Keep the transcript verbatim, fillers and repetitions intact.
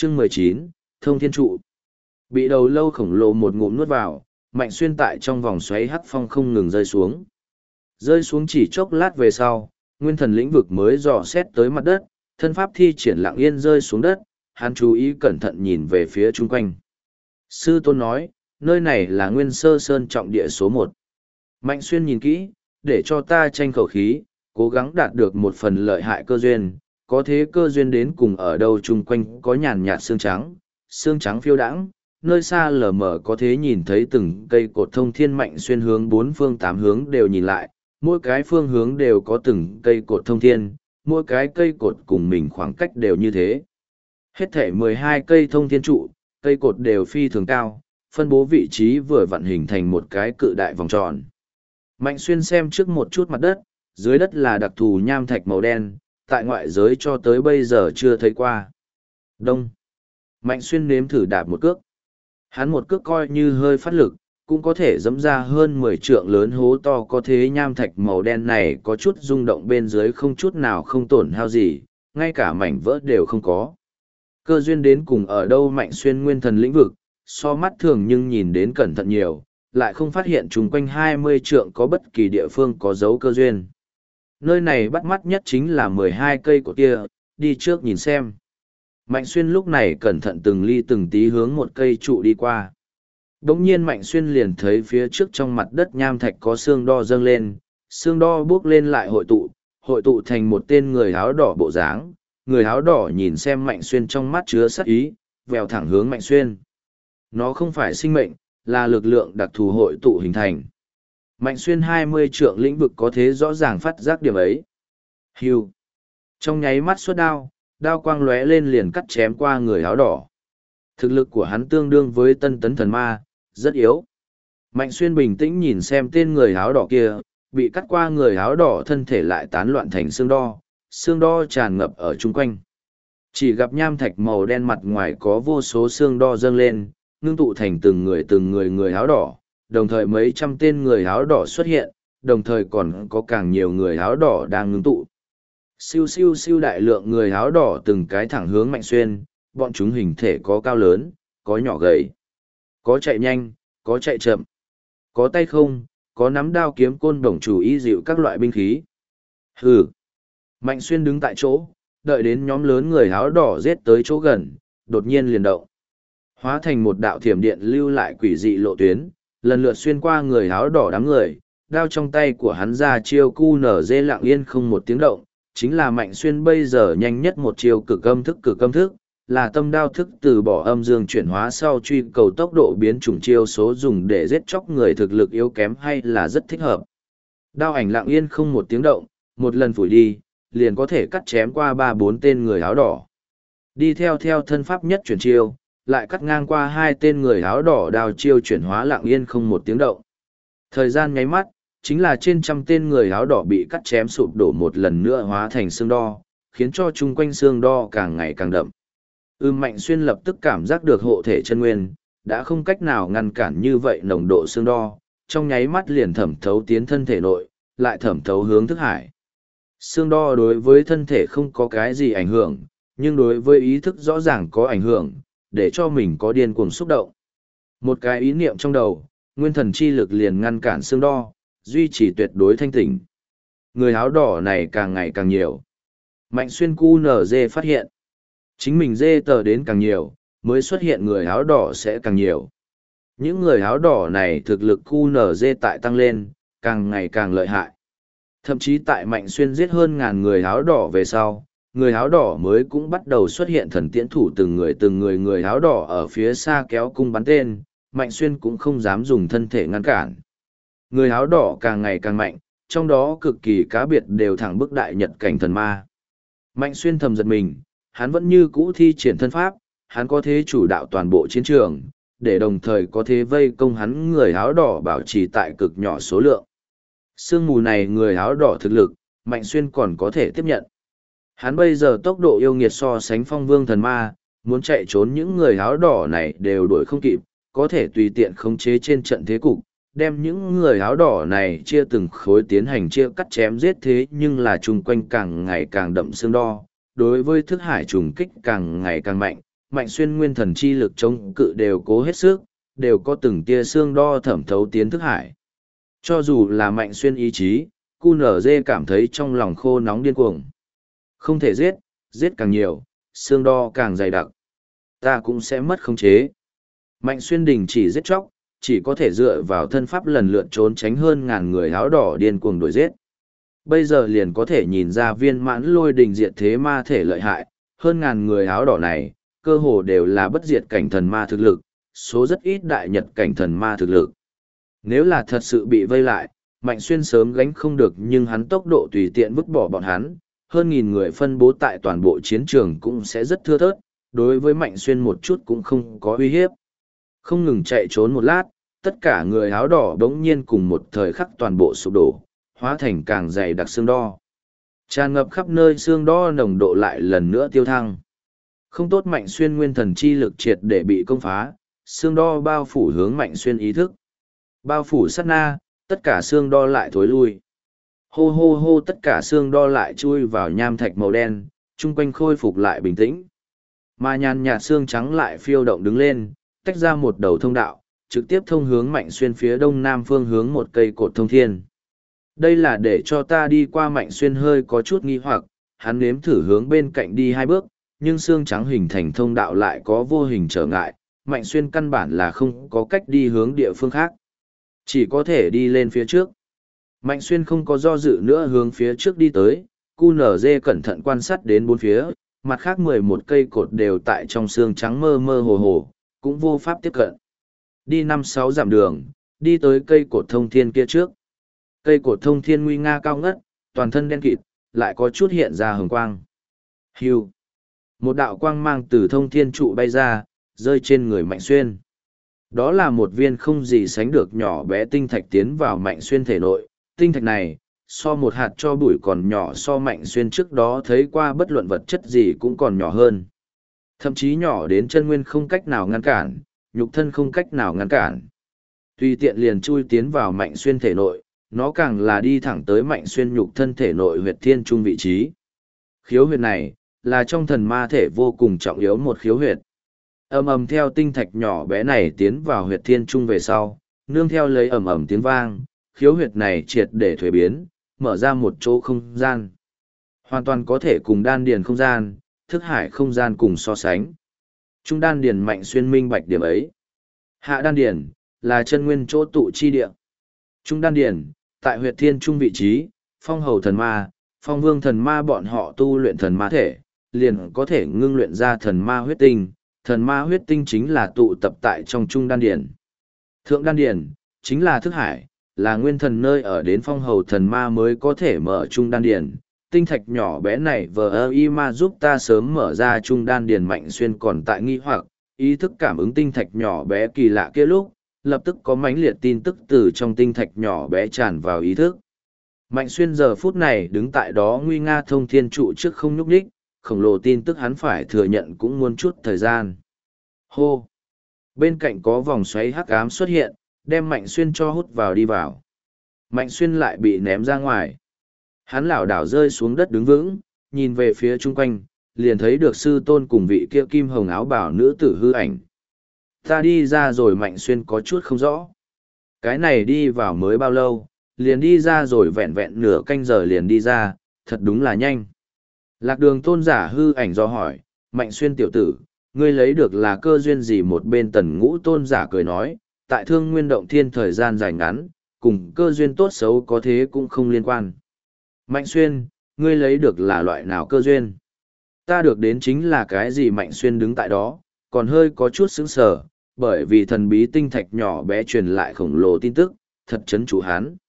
Chương mười chín, Thông Thiên Trụ. Bị đầu lâu khổng lồ một ngụm nuốt vào, Mạnh Xuyên tại trong vòng xoáy hắc phong không ngừng rơi xuống. Rơi xuống chỉ chốc lát về sau, nguyên thần lĩnh vực mới dò xét tới mặt đất, thân pháp thi triển lặng yên rơi xuống đất, hắn chú ý cẩn thận nhìn về phía chung quanh. Sư tôn nói, nơi này là Nguyên Sơ Sơn trọng địa số một. Mạnh Xuyên nhìn kỹ, để cho ta tranh khẩu khí, cố gắng đạt được một phần lợi hại cơ duyên, có thế cơ duyên đến cùng ở đâu chung quanh có nhàn nhạt xương trắng, xương trắng phiêu đãng, nơi xa lờ mờ có thế nhìn thấy từng cây cột thông thiên. Mạnh Xuyên hướng bốn phương tám hướng đều nhìn lại, mỗi cái phương hướng đều có từng cây cột thông thiên, mỗi cái cây cột cùng mình khoảng cách đều như thế. Hết thể mười hai cây thông thiên trụ, cây cột đều phi thường cao, phân bố vị trí vừa vặn hình thành một cái cự đại vòng tròn. Mạnh Xuyên xem trước một chút mặt đất, dưới đất là đặc thù nham thạch màu đen, tại ngoại giới cho tới bây giờ chưa thấy qua. Đông. Mạnh Xuyên nếm thử đạp một cước. Hắn một cước coi như hơi phát lực, cũng có thể dẫm ra hơn mười trượng lớn hố to, có thế nham thạch màu đen này có chút rung động bên dưới không chút nào không tổn hao gì, ngay cả mảnh vỡ đều không có. Cơ duyên đến cùng ở đâu? Mạnh Xuyên nguyên thần lĩnh vực, so mắt thường nhưng nhìn đến cẩn thận nhiều, lại không phát hiện chung quanh hai mươi trượng có bất kỳ địa phương có dấu cơ duyên. Nơi này bắt mắt nhất chính là mười hai cây của kia, đi trước nhìn xem. Mạnh Xuyên lúc này cẩn thận từng ly từng tí hướng một cây trụ đi qua. Đống nhiên Mạnh Xuyên liền thấy phía trước trong mặt đất nham thạch có xương đo dâng lên, xương đo bước lên lại hội tụ, hội tụ thành một tên người áo đỏ bộ dáng. Người áo đỏ nhìn xem Mạnh Xuyên trong mắt chứa sát ý, vèo thẳng hướng Mạnh Xuyên. Nó không phải sinh mệnh, là lực lượng đặc thù hội tụ hình thành. Mạnh Xuyên hai mươi trượng lĩnh vực có thế rõ ràng phát giác điểm ấy. Hưu. Trong nháy mắt xuất đao, đao quang lóe lên liền cắt chém qua người áo đỏ. Thực lực của hắn tương đương với tân tấn thần ma, rất yếu. Mạnh Xuyên bình tĩnh nhìn xem tên người áo đỏ kia, bị cắt qua người áo đỏ thân thể lại tán loạn thành xương đo, xương đo tràn ngập ở chung quanh. Chỉ gặp nham thạch màu đen mặt ngoài có vô số xương đo dâng lên, ngưng tụ thành từng người từng người người áo đỏ, đồng thời mấy trăm tên người áo đỏ xuất hiện, đồng thời còn có càng nhiều người áo đỏ đang ngưng tụ. Siêu siêu siêu đại lượng người áo đỏ từng cái thẳng hướng Mạnh Xuyên, bọn chúng hình thể có cao lớn, có nhỏ gầy, có chạy nhanh, có chạy chậm, có tay không, có nắm đao kiếm côn đồng chủ ý dịu các loại binh khí. Hừ. Mạnh Xuyên đứng tại chỗ, đợi đến nhóm lớn người áo đỏ giết tới chỗ gần, đột nhiên liền động. Hóa thành một đạo thiểm điện lưu lại quỷ dị lộ tuyến, lần lượt xuyên qua người áo đỏ đám người, đao trong tay của hắn ra chiêu cu nở dê lặng yên không một tiếng động, chính là Mạnh Xuyên bây giờ nhanh nhất một chiêu cực âm thức cực âm thức, là tâm đao thức từ bỏ âm dương chuyển hóa sau truy cầu tốc độ biến chủng chiêu số dùng để giết chóc người thực lực yếu kém hay là rất thích hợp. Đao ảnh lặng yên không một tiếng động, một lần phủi đi, liền có thể cắt chém qua ba bốn tên người áo đỏ. Đi theo theo thân pháp nhất chuyển chiêu, lại cắt ngang qua hai tên người áo đỏ đao chiêu chuyển hóa lặng yên không một tiếng động. Thời gian nháy mắt, chính là trên trăm tên người áo đỏ bị cắt chém sụp đổ một lần nữa hóa thành xương đo, khiến cho chung quanh xương đo càng ngày càng đậm. Ưm Mạnh Xuyên lập tức cảm giác được hộ thể chân nguyên, đã không cách nào ngăn cản như vậy nồng độ xương đo, trong nháy mắt liền thẩm thấu tiến thân thể nội, lại thẩm thấu hướng thức hải. Xương đo đối với thân thể không có cái gì ảnh hưởng, nhưng đối với ý thức rõ ràng có ảnh hưởng, để cho mình có điên cuồng xúc động. Một cái ý niệm trong đầu, nguyên thần chi lực liền ngăn cản xương đo, duy trì tuyệt đối thanh tỉnh. Người áo đỏ này càng ngày càng nhiều. Mạnh Xuyên cu nở dê phát hiện, chính mình dê tờ đến càng nhiều, mới xuất hiện người áo đỏ sẽ càng nhiều. Những người áo đỏ này thực lực cu nở dê tại tăng lên, càng ngày càng lợi hại. Thậm chí tại Mạnh Xuyên giết hơn ngàn người áo đỏ về sau, người áo đỏ mới cũng bắt đầu xuất hiện thần tiễn thủ từng người từng người người áo đỏ ở phía xa kéo cung bắn tên, Mạnh Xuyên cũng không dám dùng thân thể ngăn cản. Người áo đỏ càng ngày càng mạnh, trong đó cực kỳ cá biệt đều thẳng bức đại nhật cảnh thần ma. Mạnh Xuyên thầm giật mình, hắn vẫn như cũ thi triển thân pháp, hắn có thế chủ đạo toàn bộ chiến trường, để đồng thời có thế vây công hắn người áo đỏ bảo trì tại cực nhỏ số lượng. Sương mù này người áo đỏ thực lực, Mạnh Xuyên còn có thể tiếp nhận. Hắn bây giờ tốc độ yêu nghiệt so sánh phong vương thần ma, muốn chạy trốn những người áo đỏ này đều đuổi không kịp, có thể tùy tiện khống chế trên trận thế cục, đem những người áo đỏ này chia từng khối tiến hành chia cắt chém giết thế nhưng là chung quanh càng ngày càng đậm xương đo, đối với thức hải trùng kích càng ngày càng mạnh, Mạnh Xuyên nguyên thần chi lực chống cự đều cố hết sức, đều có từng tia xương đo thẩm thấu tiến thức hải. Cho dù là Mạnh Xuyên ý chí, cu nở dê cảm thấy trong lòng khô nóng điên cuồng. Không thể giết, giết càng nhiều, xương đo càng dày đặc. Ta cũng sẽ mất khống chế. Mạnh Xuyên đình chỉ giết chóc, chỉ có thể dựa vào thân pháp lần lượt trốn tránh hơn ngàn người áo đỏ điên cuồng đuổi giết. Bây giờ liền có thể nhìn ra viên mãn lôi đình diệt thế ma thể lợi hại, hơn ngàn người áo đỏ này, cơ hồ đều là bất diệt cảnh thần ma thực lực, số rất ít đại nhật cảnh thần ma thực lực. Nếu là thật sự bị vây lại, Mạnh Xuyên sớm gánh không được nhưng hắn tốc độ tùy tiện vứt bỏ bọn hắn, hơn nghìn người phân bố tại toàn bộ chiến trường cũng sẽ rất thưa thớt, đối với Mạnh Xuyên một chút cũng không có uy hiếp. Không ngừng chạy trốn một lát, tất cả người áo đỏ đống nhiên cùng một thời khắc toàn bộ sụp đổ, hóa thành càng dày đặc xương đo. Tràn ngập khắp nơi xương đo nồng độ lại lần nữa tiêu thăng. Không tốt, Mạnh Xuyên nguyên thần chi lực triệt để bị công phá, xương đo bao phủ hướng Mạnh Xuyên ý thức. Bao phủ sát na, tất cả xương đo lại thối lui. Hô hô hô, tất cả xương đo lại chui vào nham thạch màu đen, chung quanh khôi phục lại bình tĩnh. Mà nhàn nhạt xương trắng lại phiêu động đứng lên, tách ra một đầu thông đạo, trực tiếp thông hướng Mạnh Xuyên phía đông nam phương hướng một cây cột thông thiên. Đây là để cho ta đi qua. Mạnh Xuyên hơi có chút nghi hoặc, hắn nếm thử hướng bên cạnh đi hai bước, nhưng xương trắng hình thành thông đạo lại có vô hình trở ngại, Mạnh Xuyên căn bản là không có cách đi hướng địa phương khác. Chỉ có thể đi lên phía trước. Mạnh Xuyên không có do dự nữa hướng phía trước đi tới, cu nở dê cẩn thận quan sát đến bốn phía, mặt khác mười một cây cột đều tại trong xương trắng mơ mơ hồ hồ, cũng vô pháp tiếp cận. Đi năm sáu dặm đường, đi tới cây cột thông thiên kia trước. Cây cột thông thiên nguy nga cao ngất, toàn thân đen kịt, lại có chút hiện ra hồng quang. Hưu. Một đạo quang mang từ thông thiên trụ bay ra, rơi trên người Mạnh Xuyên. Đó là một viên không gì sánh được nhỏ bé tinh thạch tiến vào Mạnh Xuyên thể nội. Tinh thạch này, so một hạt cho bụi còn nhỏ, so Mạnh Xuyên trước đó thấy qua bất luận vật chất gì cũng còn nhỏ hơn. Thậm chí nhỏ đến chân nguyên không cách nào ngăn cản, nhục thân không cách nào ngăn cản. Tùy tiện liền chui tiến vào Mạnh Xuyên thể nội, nó càng là đi thẳng tới Mạnh Xuyên nhục thân thể nội huyệt thiên trung vị trí. Khiếu huyệt này, là trong thần ma thể vô cùng trọng yếu một khiếu huyệt. Ầm ầm theo tinh thạch nhỏ bé này tiến vào huyệt thiên trung về sau, nương theo lấy ầm ầm tiếng vang, khiếu huyệt này triệt để thuế biến, mở ra một chỗ không gian. Hoàn toàn có thể cùng đan điền không gian, thức hải không gian cùng so sánh. Trung đan điền Mạnh Xuyên minh bạch điểm ấy. Hạ đan điền, là chân nguyên chỗ tụ chi địa. Trung đan điền, tại huyệt thiên trung vị trí, phong hầu thần ma, phong vương thần ma bọn họ tu luyện thần ma thể, liền có thể ngưng luyện ra thần ma huyết tinh. Thần ma huyết tinh chính là tụ tập tại trong trung đan điền. Thượng đan điền, chính là thức hải, là nguyên thần nơi ở đến phong hầu thần ma mới có thể mở trung đan điền. Tinh thạch nhỏ bé này vờ y ma giúp ta sớm mở ra trung đan điền. Mạnh Xuyên còn tại nghi hoặc, ý thức cảm ứng tinh thạch nhỏ bé kỳ lạ kia lúc, lập tức có mãnh liệt tin tức từ trong tinh thạch nhỏ bé tràn vào ý thức. Mạnh Xuyên giờ phút này đứng tại đó nguy nga thông thiên trụ trước không nhúc nhích, khổng lồ tin tức hắn phải thừa nhận cũng muốn chút thời gian. Hô! Bên cạnh có vòng xoáy hắc ám xuất hiện, đem Mạnh Xuyên cho hút vào đi vào. Mạnh Xuyên lại bị ném ra ngoài. Hắn lảo đảo rơi xuống đất đứng vững, nhìn về phía chung quanh, liền thấy được sư tôn cùng vị kia kim hồng áo bào nữ tử hư ảnh. Ta đi ra rồi. Mạnh Xuyên có chút không rõ. Cái này đi vào mới bao lâu, liền đi ra rồi, vẹn vẹn nửa canh giờ liền đi ra, thật đúng là nhanh. Lạc Đường tôn giả hư ảnh do hỏi, Mạnh Xuyên tiểu tử, ngươi lấy được là cơ duyên gì? Một bên Tần Ngũ tôn giả cười nói, tại Thương Nguyên Động Thiên thời gian dài ngắn, cùng cơ duyên tốt xấu có thế cũng không liên quan. Mạnh Xuyên, ngươi lấy được là loại nào cơ duyên? Ta được đến chính là cái gì? Mạnh Xuyên đứng tại đó, còn hơi có chút sững sờ, bởi vì thần bí tinh thạch nhỏ bé truyền lại khổng lồ tin tức, thật chấn chủ hắn.